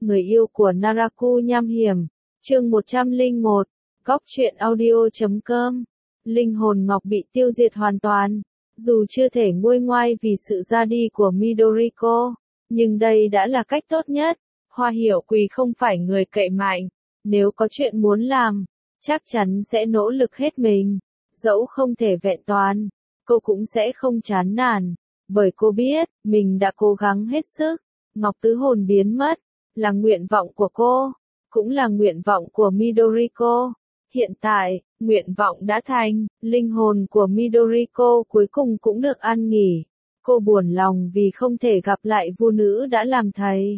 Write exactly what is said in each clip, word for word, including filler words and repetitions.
người yêu của Naraku nham hiểm, chương một trăm lẻ một, góc truyện audio chấm com. Linh hồn Ngọc bị tiêu diệt hoàn toàn. Dù chưa thể nguôi ngoai vì sự ra đi của Midoriko, nhưng đây đã là cách tốt nhất. Hoa Hiểu Quỳ không phải người cậy mạnh. Nếu có chuyện muốn làm, chắc chắn sẽ nỗ lực hết mình. Dẫu không thể vẹn toàn, cô cũng sẽ không chán nản. Bởi cô biết, mình đã cố gắng hết sức. Ngọc Tứ Hồn biến mất, là nguyện vọng của cô, cũng là nguyện vọng của Midoriko. Hiện tại, nguyện vọng đã thành, linh hồn của Midoriko cuối cùng cũng được an nghỉ. Cô buồn lòng vì không thể gặp lại Vu Nữ đã làm thầy,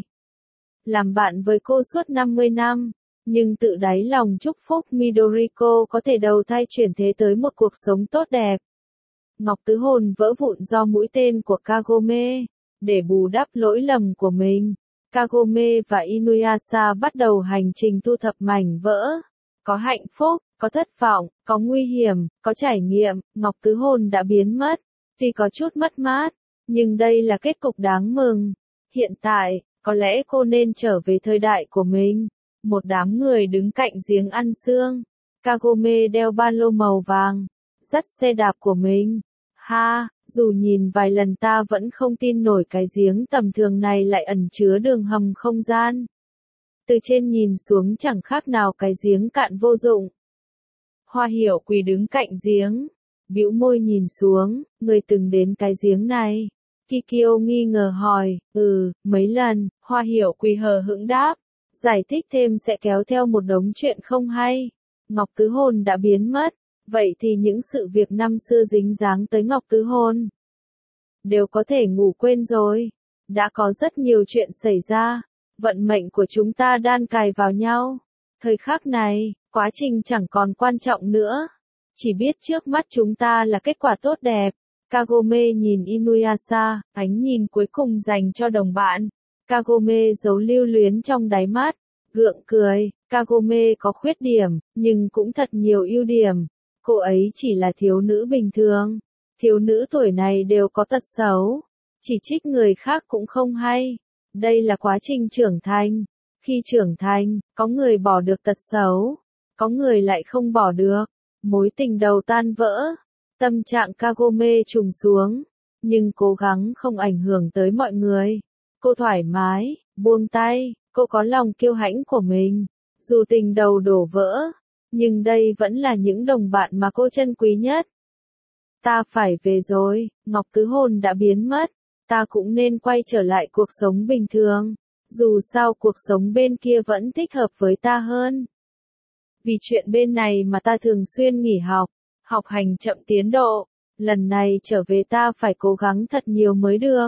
làm bạn với cô suốt năm mươi năm, nhưng tự đáy lòng chúc phúc Midoriko có thể đầu thai chuyển thế tới một cuộc sống tốt đẹp. Ngọc Tứ Hồn vỡ vụn do mũi tên của Kagome. Để bù đắp lỗi lầm của mình, Kagome và Inuyasha bắt đầu hành trình thu thập mảnh vỡ. Có hạnh phúc, có thất vọng, có nguy hiểm, có trải nghiệm. Ngọc Tứ Hồn đã biến mất, tuy có chút mất mát, nhưng đây là kết cục đáng mừng. Hiện tại, có lẽ cô nên trở về thời đại của mình. Một đám người đứng cạnh giếng ăn xương. Kagome đeo ba lô màu vàng, dắt xe đạp của mình. Ha, dù nhìn vài lần ta vẫn không tin nổi cái giếng tầm thường này lại ẩn chứa đường hầm không gian. Từ trên nhìn xuống chẳng khác nào cái giếng cạn vô dụng. Hoa Hiểu Quỳ đứng cạnh giếng, bĩu môi nhìn xuống, người từng đến cái giếng này. Kikyo nghi ngờ hỏi, ừ, mấy lần. Hoa Hiểu Quỳ hờ hững đáp, giải thích thêm sẽ kéo theo một đống chuyện không hay. Ngọc Tứ Hồn đã biến mất, vậy thì những sự việc năm xưa dính dáng tới Ngọc Tứ Hồn đều có thể ngủ quên rồi. Đã có rất nhiều chuyện xảy ra, vận mệnh của chúng ta đan cài vào nhau. Thời khắc này, quá trình chẳng còn quan trọng nữa, chỉ biết trước mắt chúng ta là kết quả tốt đẹp. Kagome nhìn Inuyasha, ánh nhìn cuối cùng dành cho đồng bạn. Kagome giấu lưu luyến trong đáy mắt, gượng cười. Kagome có khuyết điểm, nhưng cũng thật nhiều ưu điểm. Cô ấy chỉ là thiếu nữ bình thường. Thiếu nữ tuổi này đều có tật xấu. Chỉ trích người khác cũng không hay. Đây là quá trình trưởng thành. Khi trưởng thành, có người bỏ được tật xấu, có người lại không bỏ được. Mối tình đầu tan vỡ. Tâm trạng Kagome trùng xuống, nhưng cố gắng không ảnh hưởng tới mọi người. Cô thoải mái, buông tay, cô có lòng kiêu hãnh của mình. Dù tình đầu đổ vỡ, nhưng đây vẫn là những đồng bạn mà cô trân quý nhất. Ta phải về rồi, Ngọc Tứ Hồn đã biến mất. Ta cũng nên quay trở lại cuộc sống bình thường. Dù sao cuộc sống bên kia vẫn thích hợp với ta hơn. Vì chuyện bên này mà ta thường xuyên nghỉ học, học hành chậm tiến độ. Lần này trở về ta phải cố gắng thật nhiều mới được.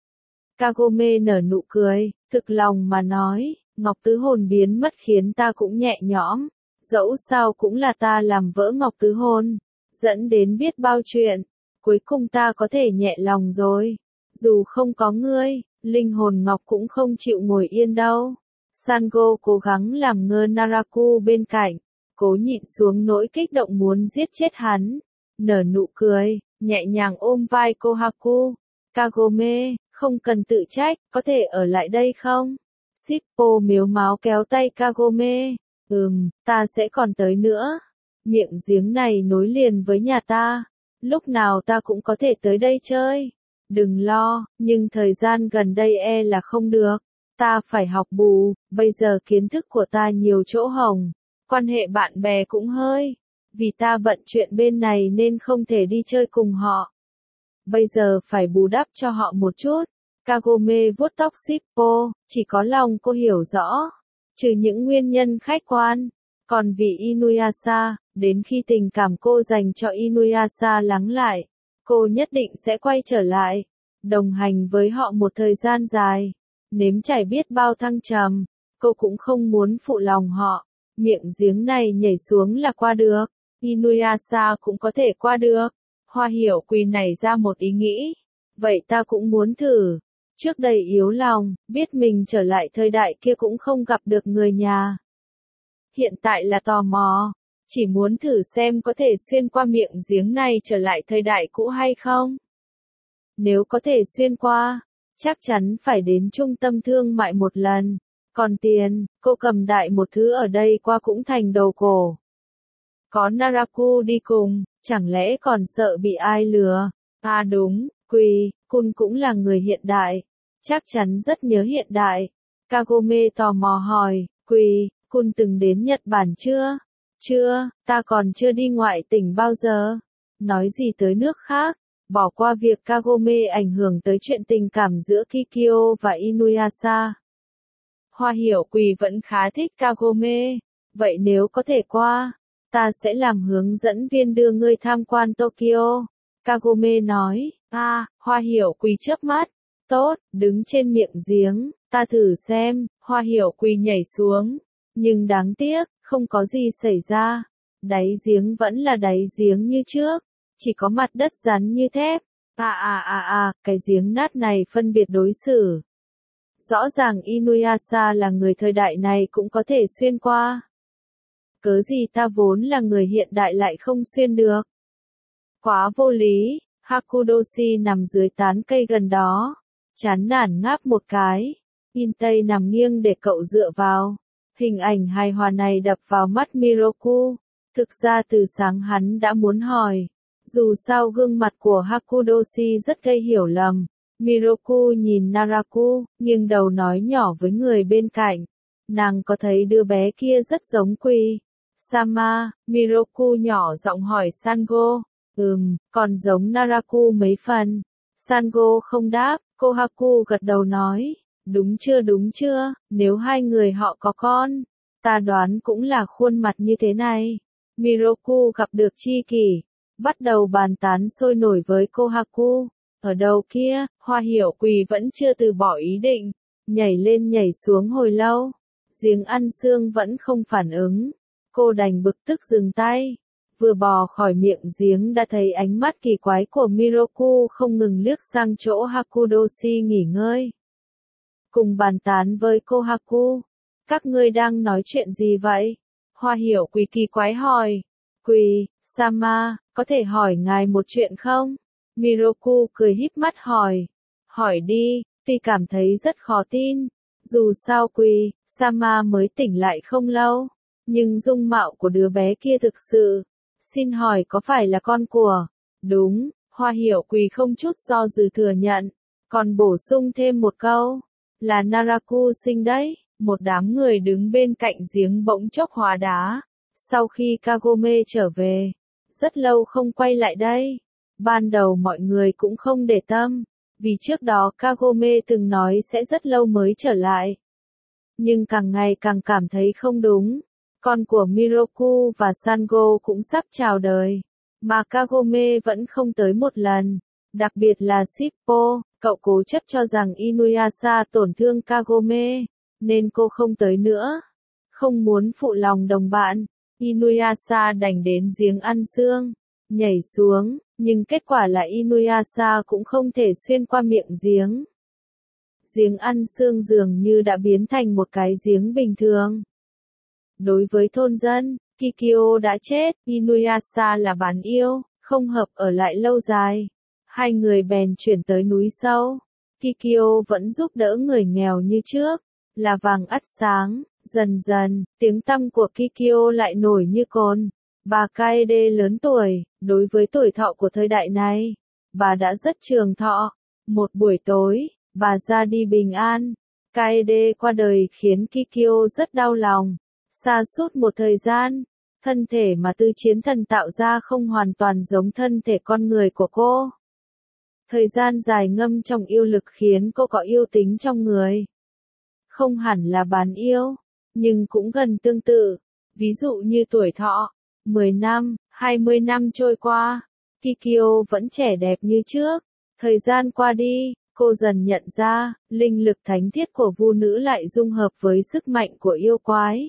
Kagome nở nụ cười, thực lòng mà nói, Ngọc Tứ Hồn biến mất khiến ta cũng nhẹ nhõm. Dẫu sao cũng là ta làm vỡ Ngọc Tứ Hồn, dẫn đến biết bao chuyện. Cuối cùng ta có thể nhẹ lòng rồi. Dù không có ngươi, linh hồn Ngọc cũng không chịu ngồi yên đâu. Sango cố gắng làm ngơ Naraku bên cạnh, cố nhịn xuống nỗi kích động muốn giết chết hắn. Nở nụ cười, nhẹ nhàng ôm vai Kohaku. Kagome, không cần tự trách, có thể ở lại đây không? Shippo mếu máo kéo tay Kagome. Ừm, ta sẽ còn tới nữa. Miệng giếng này nối liền với nhà ta. Lúc nào ta cũng có thể tới đây chơi. Đừng lo, nhưng thời gian gần đây e là không được. Ta phải học bù, bây giờ kiến thức của ta nhiều chỗ hỏng. Quan hệ bạn bè cũng hơi. Vì ta bận chuyện bên này nên không thể đi chơi cùng họ. Bây giờ phải bù đắp cho họ một chút. Kagome vuốt tóc Shippo, chỉ có lòng cô hiểu rõ. Trừ những nguyên nhân khách quan. Còn vì Inuyasha, đến khi tình cảm cô dành cho Inuyasha lắng lại, cô nhất định sẽ quay trở lại, đồng hành với họ một thời gian dài, nếm trải biết bao thăng trầm. Cô cũng không muốn phụ lòng họ. Miệng giếng này nhảy xuống là qua được, Inuyasha cũng có thể qua được. Hoa Hiểu Quỳ nảy ra một ý nghĩ, vậy ta cũng muốn thử. Trước đây yếu lòng, biết mình trở lại thời đại kia cũng không gặp được người nhà. Hiện tại là tò mò, chỉ muốn thử xem có thể xuyên qua miệng giếng này trở lại thời đại cũ hay không. Nếu có thể xuyên qua, chắc chắn phải đến trung tâm thương mại một lần. Còn tiền, cô cầm đại một thứ ở đây qua cũng thành đầu cổ. Có Naraku đi cùng, chẳng lẽ còn sợ bị ai lừa? À đúng, Quỳ, Kun cũng là người hiện đại. Chắc chắn rất nhớ hiện đại. Kagome tò mò hỏi, Quỳ, Kun từng đến Nhật Bản chưa? Chưa, ta còn chưa đi ngoại tỉnh bao giờ. Nói gì tới nước khác? Bỏ qua việc Kagome ảnh hưởng tới chuyện tình cảm giữa Kikyo và Inuyasha. Hoa Hiểu Quỳ vẫn khá thích Kagome. Vậy nếu có thể qua, ta sẽ làm hướng dẫn viên đưa ngươi tham quan Tokyo. Kagome nói, à, Hoa Hiểu Quỳ chớp mắt. Tốt, đứng trên miệng giếng, ta thử xem. Hoa Hiểu Quỳ nhảy xuống. Nhưng đáng tiếc, không có gì xảy ra. Đáy giếng vẫn là đáy giếng như trước. Chỉ có mặt đất rắn như thép. À à à à, cái giếng nát này phân biệt đối xử. Rõ ràng Inuyasha là người thời đại này cũng có thể xuyên qua. Cớ gì ta vốn là người hiện đại lại không xuyên được. Quá vô lý, Hakudoshi nằm dưới tán cây gần đó. Chán nản ngáp một cái. Intei nằm nghiêng để cậu dựa vào. Hình ảnh hài hòa này đập vào mắt Miroku. Thực ra từ sáng hắn đã muốn hỏi. Dù sao gương mặt của Hakudoshi rất gây hiểu lầm. Miroku nhìn Naraku, nghiêng đầu nói nhỏ với người bên cạnh. Nàng có thấy đứa bé kia rất giống Quỳ Sama? Miroku nhỏ giọng hỏi Sango. Ừm, còn giống Naraku mấy phần. Sango không đáp, Kohaku gật đầu nói. Đúng chưa đúng chưa, nếu hai người họ có con, ta đoán cũng là khuôn mặt như thế này. Miroku gặp được Chi Kỷ, bắt đầu bàn tán sôi nổi với Kohaku. Ở đầu kia, Hoa Hiểu Quỳ vẫn chưa từ bỏ ý định, nhảy lên nhảy xuống hồi lâu. Giếng ăn xương vẫn không phản ứng. Cô đành bực tức dừng tay. Vừa bò khỏi miệng giếng đã thấy ánh mắt kỳ quái của Miroku không ngừng liếc sang chỗ Hakudoshi nghỉ ngơi. Cùng bàn tán với Kohaku. Các ngươi đang nói chuyện gì vậy? Hoa Hiểu Quỳ kỳ quái hỏi. Quỳ Sama, có thể hỏi ngài một chuyện không? Miroku cười híp mắt hỏi. Hỏi đi, tuy cảm thấy rất khó tin. Dù sao Quỳ Sama mới tỉnh lại không lâu. Nhưng dung mạo của đứa bé kia thực sự. Xin hỏi có phải là con của? Đúng, Hoa Hiểu Quỳ không chút do dự thừa nhận. Còn bổ sung thêm một câu. Là Naraku sinh đấy. Một đám người đứng bên cạnh giếng bỗng chốc hóa đá. Sau khi Kagome trở về, rất lâu không quay lại đây. Ban đầu mọi người cũng không để tâm, vì trước đó Kagome từng nói sẽ rất lâu mới trở lại. Nhưng càng ngày càng cảm thấy không đúng. Con của Miroku và Sango cũng sắp chào đời, mà Kagome vẫn không tới một lần. Đặc biệt là Shippo, cậu cố chấp cho rằng Inuyasha tổn thương Kagome, nên cô không tới nữa. Không muốn phụ lòng đồng bạn, Inuyasha đành đến giếng ăn xương, nhảy xuống, nhưng kết quả là Inuyasha cũng không thể xuyên qua miệng giếng. Giếng ăn xương dường như đã biến thành một cái giếng bình thường. Đối với thôn dân, Kikyo đã chết, Inuyasha là bán yêu, không hợp ở lại lâu dài. Hai người bèn chuyển tới núi sâu. Kikyo vẫn giúp đỡ người nghèo như trước, là vàng ắt sáng. Dần dần, tiếng tăm của Kikyo lại nổi như cồn. Bà Kaede lớn tuổi, đối với tuổi thọ của thời đại này, bà đã rất trường thọ. Một buổi tối, bà ra đi bình an. Kaede qua đời khiến Kikyo rất đau lòng. Xa suốt một thời gian, thân thể mà Tư Chiến Thần tạo ra không hoàn toàn giống thân thể con người của cô. Thời gian dài ngâm trong yêu lực khiến cô có yêu tính trong người. Không hẳn là bán yêu, nhưng cũng gần tương tự. Ví dụ như tuổi thọ, mười năm, hai mươi năm trôi qua, Kikyo vẫn trẻ đẹp như trước. Thời gian qua đi, cô dần nhận ra, linh lực thánh thiết của vu nữ lại dung hợp với sức mạnh của yêu quái.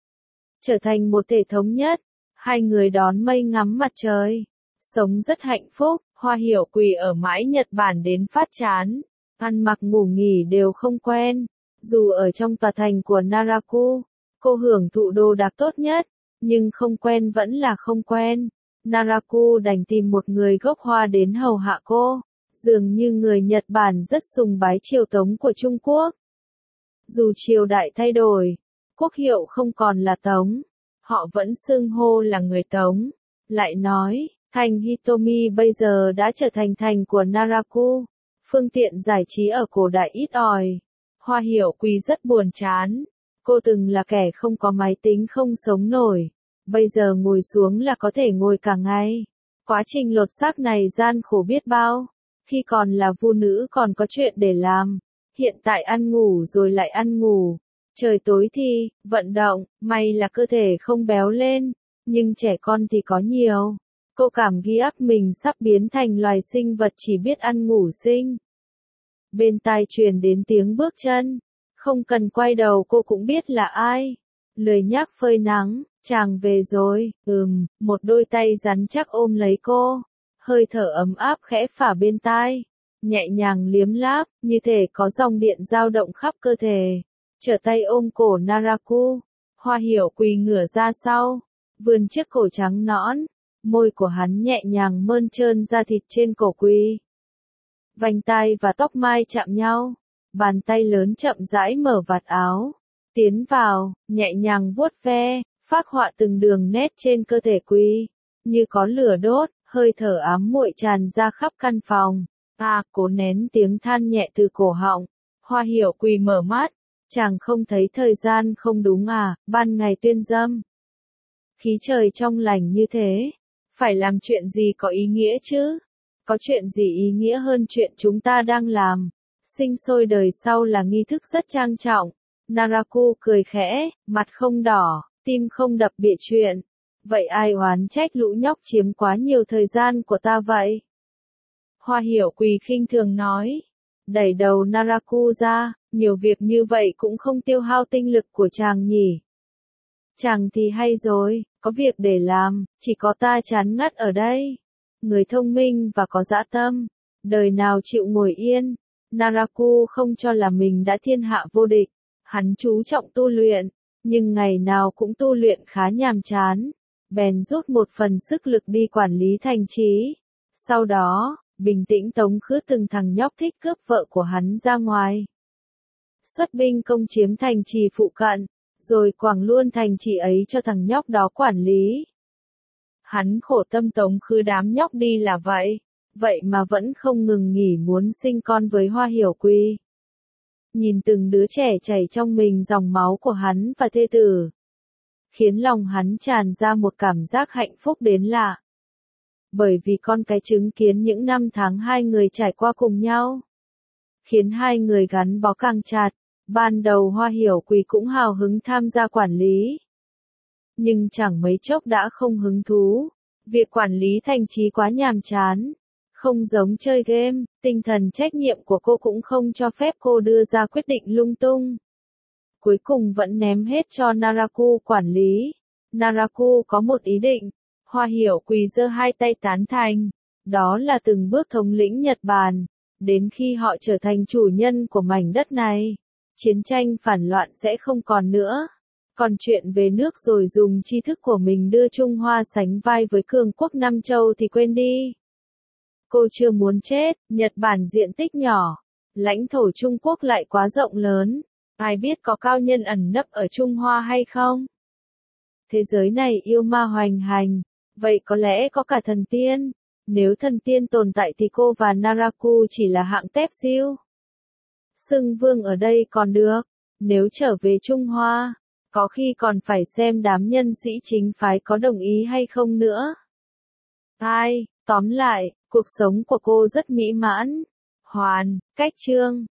Trở thành một thể thống nhất, hai người đón mây ngắm mặt trời. Sống rất hạnh phúc, Hoa Hiểu Quỳ ở mãi Nhật Bản đến phát chán. Ăn mặc ngủ nghỉ đều không quen. Dù ở trong tòa thành của Naraku, cô hưởng thụ đồ đạc tốt nhất, nhưng không quen vẫn là không quen. Naraku đành tìm một người gốc Hoa đến hầu hạ cô. Dường như người Nhật Bản rất sùng bái triều tống của Trung Quốc. Dù triều đại thay đổi, quốc hiệu không còn là Tống, họ vẫn xưng hô là người Tống. Lại nói, thành Hitomi bây giờ đã trở thành thành của Naraku, phương tiện giải trí ở cổ đại ít ỏi. Hoa Hiểu Quỳ rất buồn chán. Cô từng là kẻ không có máy tính không sống nổi. Bây giờ ngồi xuống là có thể ngồi cả ngày. Quá trình lột xác này gian khổ biết bao. Khi còn là vu nữ còn có chuyện để làm. Hiện tại ăn ngủ rồi lại ăn ngủ. Trời tối thì, vận động, may là cơ thể không béo lên. Nhưng trẻ con thì có nhiều. Cô cảm ghi áp mình sắp biến thành loài sinh vật chỉ biết ăn ngủ sinh. Bên tai truyền đến tiếng bước chân. Không cần quay đầu cô cũng biết là ai. Lười nhác phơi nắng, chàng về rồi, ừm, một đôi tay rắn chắc ôm lấy cô. Hơi thở ấm áp khẽ phả bên tai. Nhẹ nhàng liếm láp, như thể có dòng điện dao động khắp cơ thể. Trở tay ôm cổ Naraku. Hoa Hiểu Quỳ ngửa ra sau. Vươn chiếc cổ trắng nõn. Môi của hắn nhẹ nhàng mơn trơn da thịt trên cổ Quỳ. Vành tai và tóc mai chạm nhau. Bàn tay lớn chậm rãi mở vạt áo. Tiến vào, nhẹ nhàng vuốt ve, phác họa từng đường nét trên cơ thể Quỳ. Như có lửa đốt, hơi thở ám muội tràn ra khắp căn phòng. À, cố nén tiếng than nhẹ từ cổ họng. Hoa Hiểu Quỳ mở mắt. Chàng không thấy thời gian không đúng à, ban ngày tuyên dâm. Khí trời trong lành như thế. Phải làm chuyện gì có ý nghĩa chứ? Có chuyện gì ý nghĩa hơn chuyện chúng ta đang làm? Sinh sôi đời sau là nghi thức rất trang trọng. Naraku cười khẽ, mặt không đỏ, tim không đập bịa chuyện. Vậy ai oán trách lũ nhóc chiếm quá nhiều thời gian của ta vậy? Hoa Hiểu Quỳ khinh thường nói. Đẩy đầu Naraku ra, nhiều việc như vậy cũng không tiêu hao tinh lực của chàng nhỉ. Chàng thì hay rồi, có việc để làm, chỉ có ta chán ngắt ở đây. Người thông minh và có dã tâm, đời nào chịu ngồi yên. Naraku không cho là mình đã thiên hạ vô địch. Hắn chú trọng tu luyện, nhưng ngày nào cũng tu luyện khá nhàm chán. Bèn rút một phần sức lực đi quản lý thành trì. Sau đó, bình tĩnh tống khứ từng thằng nhóc thích cướp vợ của hắn ra ngoài. Xuất binh công chiếm thành trì phụ cận, rồi quẳng luôn thành trì ấy cho thằng nhóc đó quản lý. Hắn khổ tâm tống khứ đám nhóc đi là vậy, vậy mà vẫn không ngừng nghỉ muốn sinh con với Hoa Hiểu Quỳ. Nhìn từng đứa trẻ chảy trong mình dòng máu của hắn và thê tử, khiến lòng hắn tràn ra một cảm giác hạnh phúc đến lạ. Bởi vì con cái chứng kiến những năm tháng hai người trải qua cùng nhau, khiến hai người gắn bó càng chặt. Ban đầu Hoa Hiểu Quỳ cũng hào hứng tham gia quản lý. Nhưng chẳng mấy chốc đã không hứng thú. Việc quản lý thành trì quá nhàm chán. Không giống chơi game, tinh thần trách nhiệm của cô cũng không cho phép cô đưa ra quyết định lung tung. Cuối cùng vẫn ném hết cho Naraku quản lý. Naraku có một ý định. Hoa Hiểu Quỳ giơ hai tay tán thành. Đó là từng bước thống lĩnh Nhật Bản. Đến khi họ trở thành chủ nhân của mảnh đất này, chiến tranh phản loạn sẽ không còn nữa. Còn chuyện về nước rồi dùng tri thức của mình đưa Trung Hoa sánh vai với cường quốc Nam Châu thì quên đi. Cô chưa muốn chết, Nhật Bản diện tích nhỏ, lãnh thổ Trung Quốc lại quá rộng lớn. Ai biết có cao nhân ẩn nấp ở Trung Hoa hay không? Thế giới này yêu ma hoành hành, vậy có lẽ có cả thần tiên. Nếu thần tiên tồn tại thì cô và Naraku chỉ là hạng tép siêu. Xưng vương ở đây còn được, nếu trở về Trung Hoa, có khi còn phải xem đám nhân sĩ chính phái có đồng ý hay không nữa. Ai, tóm lại, cuộc sống của cô rất mỹ mãn. Hoàn, cách chương.